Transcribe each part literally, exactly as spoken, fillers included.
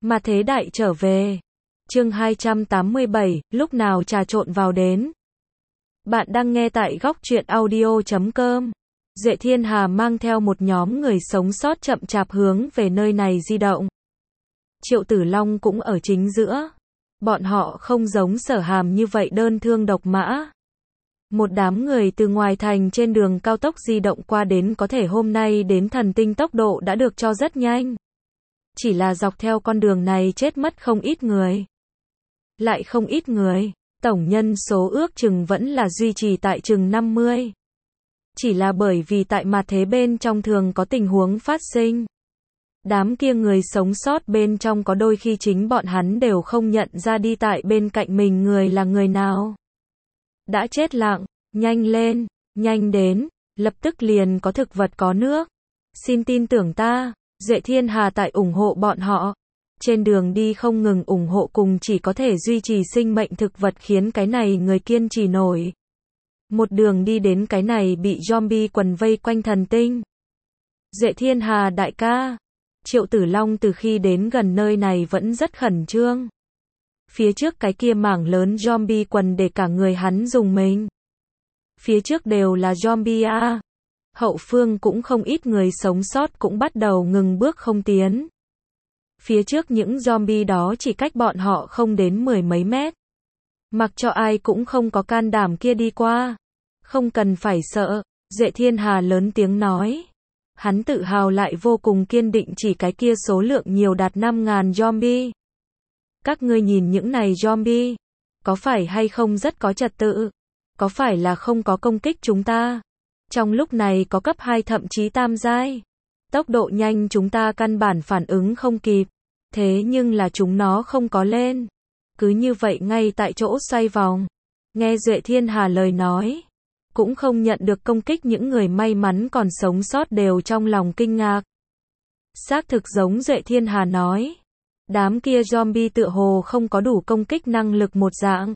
Mà thế đại trở về. Chương hai trăm tám mươi bảy, lúc nào trà trộn vào đến. Bạn đang nghe tại góc truyện audio chấm com. Duệ Thiên Hà mang theo một nhóm người sống sót chậm chạp hướng về nơi này di động. Triệu Tử Long cũng ở chính giữa. Bọn họ không giống Sở Hàm như vậy đơn thương độc mã. Một đám người từ ngoài thành trên đường cao tốc di động qua đến có thể hôm nay đến thần tinh tốc độ đã được cho rất nhanh. Chỉ là dọc theo con đường này chết mất không ít người. Lại không ít người, tổng nhân số ước chừng vẫn là duy trì tại chừng năm mươi. Chỉ là bởi vì tại mặt thế bên trong thường có tình huống phát sinh. Đám kia người sống sót bên trong có đôi khi chính bọn hắn đều không nhận ra đi tại bên cạnh mình người là người nào. Đã chết lặng, nhanh lên, nhanh đến, lập tức liền có thực vật có nước. Xin tin tưởng ta, Duệ Thiên Hà tại ủng hộ bọn họ. Trên đường đi không ngừng ủng hộ cùng chỉ có thể duy trì sinh mệnh thực vật khiến cái này người kiên trì nổi. Một đường đi đến cái này bị zombie quần vây quanh thần tinh. Duệ Thiên Hà đại ca. Triệu Tử Long từ khi đến gần nơi này vẫn rất khẩn trương. Phía trước cái kia mảng lớn zombie quần để cả người hắn dùng mình. Phía trước đều là zombie a. Hậu phương cũng không ít người sống sót cũng bắt đầu ngừng bước không tiến. Phía trước những zombie đó chỉ cách bọn họ không đến mười mấy mét. Mặc cho ai cũng không có can đảm kia đi qua. Không cần phải sợ, Duệ Thiên Hà lớn tiếng nói. Hắn tự hào lại vô cùng kiên định chỉ cái kia số lượng nhiều đạt năm ngàn zombie. Các ngươi nhìn những này zombie, có phải hay không rất có trật tự? Có phải là không có công kích chúng ta? Trong lúc này có cấp hai thậm chí tam giai. Tốc độ nhanh chúng ta căn bản phản ứng không kịp. Thế nhưng là chúng nó không có lên. Cứ như vậy ngay tại chỗ xoay vòng. Nghe Duệ Thiên Hà lời nói. Cũng không nhận được công kích những người may mắn còn sống sót đều trong lòng kinh ngạc. Xác thực giống Duệ Thiên Hà nói. Đám kia zombie tựa hồ không có đủ công kích năng lực một dạng.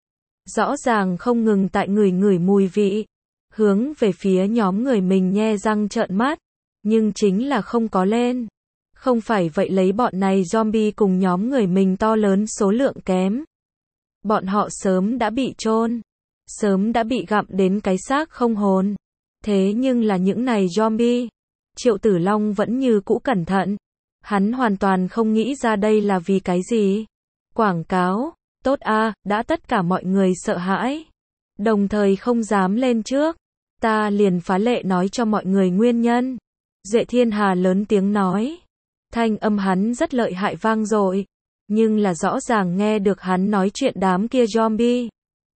Rõ ràng không ngừng tại người ngửi mùi vị. Hướng về phía nhóm người mình nhe răng trợn mắt. Nhưng chính là không có lên. Không phải vậy lấy bọn này zombie cùng nhóm người mình to lớn số lượng kém. Bọn họ sớm đã bị chôn. Sớm đã bị gặm đến cái xác không hồn. Thế nhưng là những này zombie. Triệu Tử Long vẫn như cũ cẩn thận. Hắn hoàn toàn không nghĩ ra đây là vì cái gì. Quảng cáo, tốt a, đã tất cả mọi người sợ hãi. Đồng thời không dám lên trước. Ta liền phá lệ nói cho mọi người nguyên nhân. Duệ Thiên Hà lớn tiếng nói. Thanh âm hắn rất lợi hại vang dội. Nhưng là rõ ràng nghe được hắn nói chuyện đám kia zombie.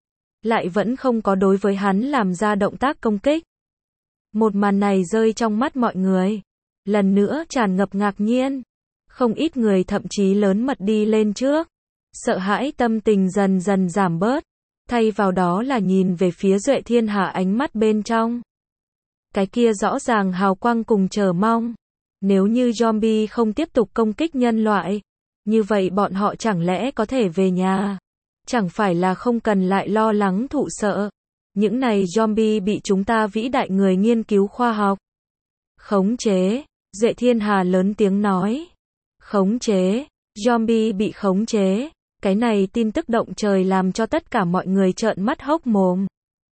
Lại vẫn không có đối với hắn làm ra động tác công kích. Một màn này rơi trong mắt mọi người. Lần nữa tràn ngập ngạc nhiên. Không ít người thậm chí lớn mật đi lên trước. Sợ hãi tâm tình dần dần giảm bớt. Thay vào đó là nhìn về phía Duệ Thiên Hà ánh mắt bên trong. Cái kia rõ ràng hào quang cùng chờ mong. Nếu như zombie không tiếp tục công kích nhân loại. Như vậy bọn họ chẳng lẽ có thể về nhà. Chẳng phải là không cần lại lo lắng thụ sợ. Những này zombie bị chúng ta vĩ đại người nghiên cứu khoa học. Khống chế. Duệ Thiên Hà lớn tiếng nói. Khống chế. Zombie bị khống chế. Cái này tin tức động trời làm cho tất cả mọi người trợn mắt hốc mồm.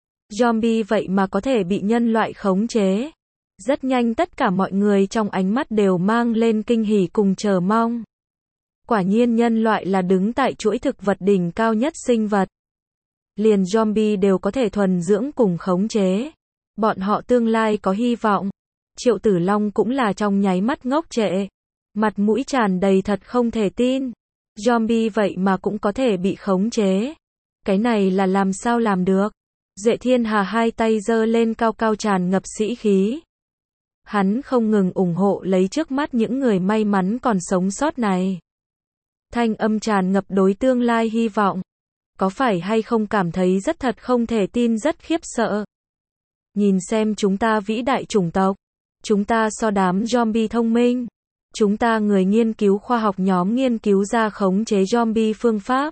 Zombie vậy mà có thể bị nhân loại khống chế. Rất nhanh tất cả mọi người trong ánh mắt đều mang lên kinh hỉ cùng chờ mong. Quả nhiên nhân loại là đứng tại chuỗi thực vật đỉnh cao nhất sinh vật. Liền zombie đều có thể thuần dưỡng cùng khống chế. Bọn họ tương lai có hy vọng. Triệu Tử Long cũng là trong nháy mắt ngốc trệ. Mặt mũi tràn đầy thật không thể tin. Zombie vậy mà cũng có thể bị khống chế. Cái này là làm sao làm được? Duệ Thiên Hà hai tay giơ lên cao cao tràn ngập sĩ khí. Hắn không ngừng ủng hộ lấy trước mắt những người may mắn còn sống sót này. Thanh âm tràn ngập đối tương lai hy vọng. Có phải hay không cảm thấy rất thật không thể tin rất khiếp sợ. Nhìn xem chúng ta vĩ đại chủng tộc. Chúng ta so đám zombie thông minh. Chúng ta người nghiên cứu khoa học nhóm nghiên cứu ra khống chế zombie phương pháp.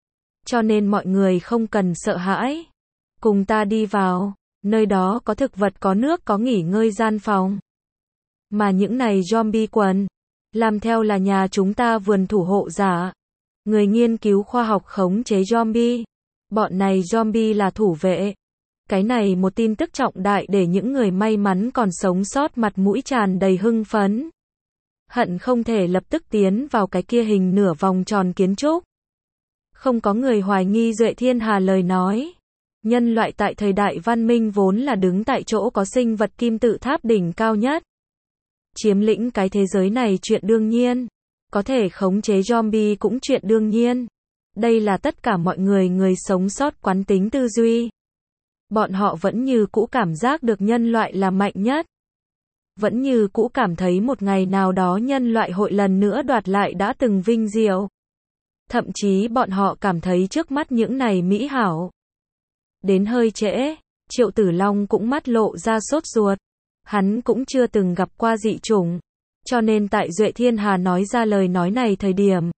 Cho nên mọi người không cần sợ hãi. Cùng ta đi vào. Nơi đó có thực vật có nước có nghỉ ngơi gian phòng. Mà những này zombie quần. Làm theo là nhà chúng ta vườn thủ hộ giả. Người nghiên cứu khoa học khống chế zombie. Bọn này zombie là thủ vệ. Cái này một tin tức trọng đại để những người may mắn còn sống sót mặt mũi tràn đầy hưng phấn. Hận không thể lập tức tiến vào cái kia hình nửa vòng tròn kiến trúc. Không có người hoài nghi Duệ Thiên Hà lời nói. Nhân loại tại thời đại văn minh vốn là đứng tại chỗ có sinh vật kim tự tháp đỉnh cao nhất. Chiếm lĩnh cái thế giới này chuyện đương nhiên. Có thể khống chế zombie cũng chuyện đương nhiên. Đây là tất cả mọi người người sống sót quán tính tư duy. Bọn họ vẫn như cũ cảm giác được nhân loại là mạnh nhất. Vẫn như cũ cảm thấy một ngày nào đó nhân loại hội lần nữa đoạt lại đã từng vinh diệu. Thậm chí bọn họ cảm thấy trước mắt những này mỹ hảo. Đến hơi trễ, Triệu Tử Long cũng mắt lộ ra sốt ruột. Hắn cũng chưa từng gặp qua dị chủng. Cho nên tại Duệ Thiên Hà nói ra lời nói này thời điểm.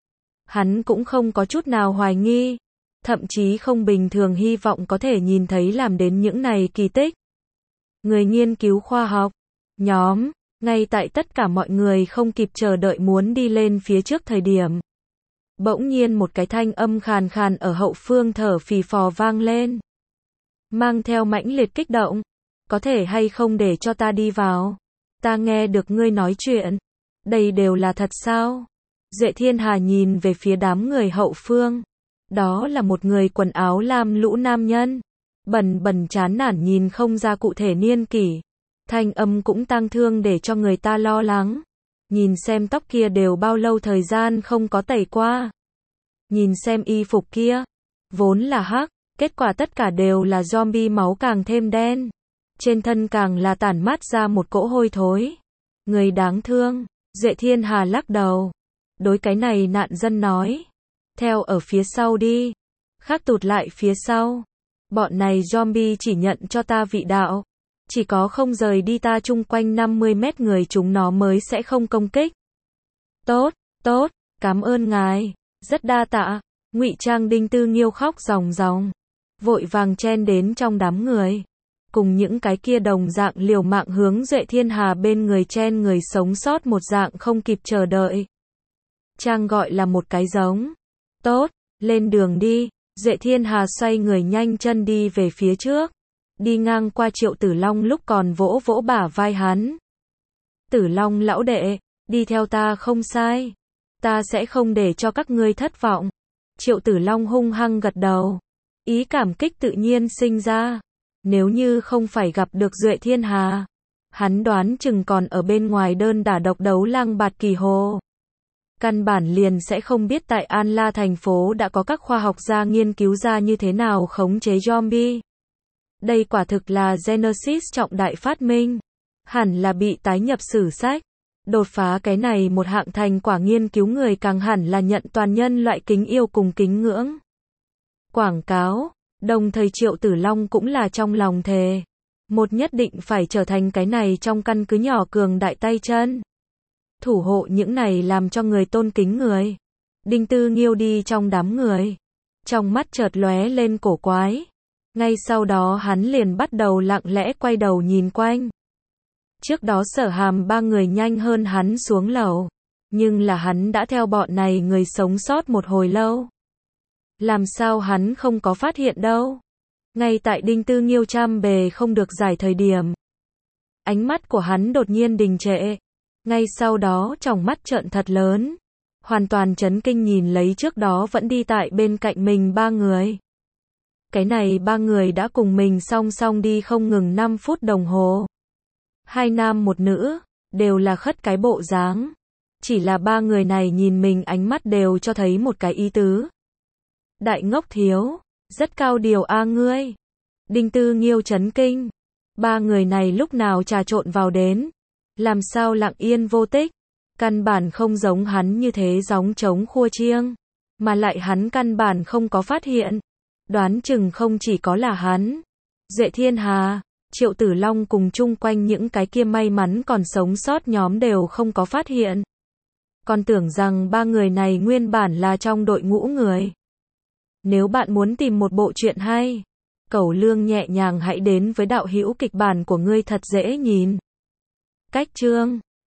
Hắn cũng không có chút nào hoài nghi. Thậm chí không bình thường hy vọng có thể nhìn thấy làm đến những này kỳ tích. Người nghiên cứu khoa học. Nhóm. Ngay tại tất cả mọi người không kịp chờ đợi muốn đi lên phía trước thời điểm. Bỗng nhiên một cái thanh âm khàn khàn ở hậu phương thở phì phò vang lên. Mang theo mãnh liệt kích động. Có thể hay không để cho ta đi vào? Ta nghe được ngươi nói chuyện. Đây đều là thật sao? Duệ Thiên Hà nhìn về phía đám người hậu phương. Đó là một người quần áo lam lũ nam nhân. Bần bần chán nản nhìn không ra cụ thể niên kỷ. Thanh âm cũng tang thương để cho người ta lo lắng. Nhìn xem tóc kia đều bao lâu thời gian không có tẩy qua. Nhìn xem y phục kia. Vốn là hắc, kết quả tất cả đều là zombie máu càng thêm đen. Trên thân càng là tản mát ra một cỗ hôi thối. Người đáng thương. Duệ Thiên Hà lắc đầu. Đối cái này nạn dân nói. Theo ở phía sau đi. Khác tụt lại phía sau. Bọn này zombie chỉ nhận cho ta vị đạo. Chỉ có không rời đi ta chung quanh năm mươi mét người chúng nó mới sẽ không công kích. Tốt, tốt, cảm ơn ngài. Rất đa tạ. Ngụy Trang Đinh Tư Nghiêu khóc ròng ròng. Vội vàng chen đến trong đám người. Cùng những cái kia đồng dạng liều mạng hướng Duệ Thiên Hà bên người chen người sống sót một dạng không kịp chờ đợi. Trang gọi là một cái giống. Tốt, lên đường đi. Duệ Thiên Hà xoay người nhanh chân đi về phía trước. Đi ngang qua Triệu Tử Long lúc còn vỗ vỗ bả vai hắn. Tử Long lão đệ, đi theo ta không sai. Ta sẽ không để cho các ngươi thất vọng. Triệu Tử Long hung hăng gật đầu. Ý cảm kích tự nhiên sinh ra. Nếu như không phải gặp được Duệ Thiên Hà, hắn đoán chừng còn ở bên ngoài đơn đả độc đấu Lăng Bạt Kỳ Hồ. Căn bản liền sẽ không biết tại An La thành phố đã có các khoa học gia nghiên cứu ra như thế nào khống chế zombie. Đây quả thực là Genesis trọng đại phát minh. Hẳn là bị tái nhập sử sách. Đột phá cái này một hạng thành quả nghiên cứu người càng hẳn là nhận toàn nhân loại kính yêu cùng kính ngưỡng. Quảng cáo. Đồng thời Triệu Tử Long cũng là trong lòng thề. Một nhất định phải trở thành cái này trong căn cứ nhỏ cường đại tay chân. Thủ hộ những này làm cho người tôn kính người. Đinh Tư Nghiêu đi trong đám người. Trong mắt chợt lóe lên cổ quái. Ngay sau đó hắn liền bắt đầu lặng lẽ quay đầu nhìn quanh. Trước đó Sở Hàm ba người nhanh hơn hắn xuống lầu. Nhưng là hắn đã theo bọn này người sống sót một hồi lâu. Làm sao hắn không có phát hiện đâu. Ngay tại Đinh Tư Nghiêu chăm bề không được giải thời điểm. Ánh mắt của hắn đột nhiên đình trệ. Ngay sau đó tròng mắt trợn thật lớn. Hoàn toàn chấn kinh nhìn lấy trước đó vẫn đi tại bên cạnh mình ba người. Cái này ba người đã cùng mình song song đi không ngừng năm phút đồng hồ. Hai nam một nữ, đều là khất cái bộ dáng. Chỉ là ba người này nhìn mình ánh mắt đều cho thấy một cái ý tứ. Đại ngốc thiếu, rất cao điều a ngươi. Đinh Tư Nghiêu chấn kinh. Ba người này lúc nào trà trộn vào đến. Làm sao lặng yên vô tích. Căn bản không giống hắn như thế gióng trống khua chiêng. Mà lại hắn căn bản không có phát hiện. Đoán chừng không chỉ có là hắn. Duệ Thiên Hà, Triệu Tử Long cùng chung quanh những cái kia may mắn còn sống sót nhóm đều không có phát hiện. Còn tưởng rằng ba người này nguyên bản là trong đội ngũ người. Nếu bạn muốn tìm một bộ truyện hay, Cẩu Lương nhẹ nhàng hãy đến với đạo hữu kịch bản của ngươi thật dễ nhìn. Cách chương